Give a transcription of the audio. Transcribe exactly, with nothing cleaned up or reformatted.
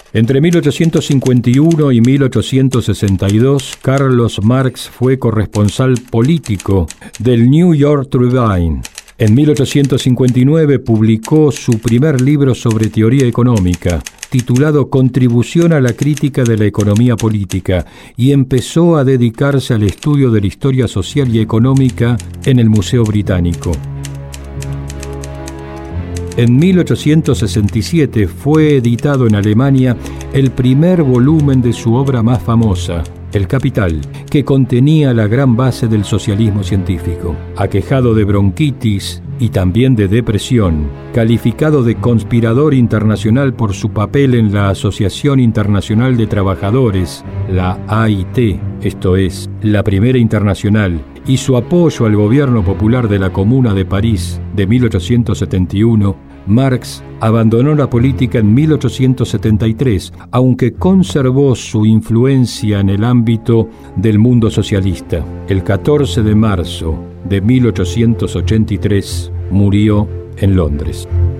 Entre mil ochocientos cincuenta y uno y mil ochocientos sesenta y dos, Carlos Marx fue corresponsal político del New York Tribune. En mil ochocientos cincuenta y nueve publicó su primer libro sobre teoría económica, titulado Contribución a la crítica de la economía política, y empezó a dedicarse al estudio de la historia social y económica en el Museo Británico. En mil ochocientos sesenta y siete fue editado en Alemania el primer volumen de su obra más famosa, El Capital, que contenía la gran base del socialismo científico. Aquejado de bronquitis y también de depresión, calificado de conspirador internacional por su papel en la Asociación Internacional de Trabajadores, la A I T, esto es, la primera internacional, y su apoyo al gobierno popular de la Comuna de París de mil ochocientos setenta y uno, Marx abandonó la política en mil ochocientos setenta y tres, aunque conservó su influencia en el ámbito del mundo socialista. El catorce de marzo de mil ochocientos ochenta y tres murió en Londres.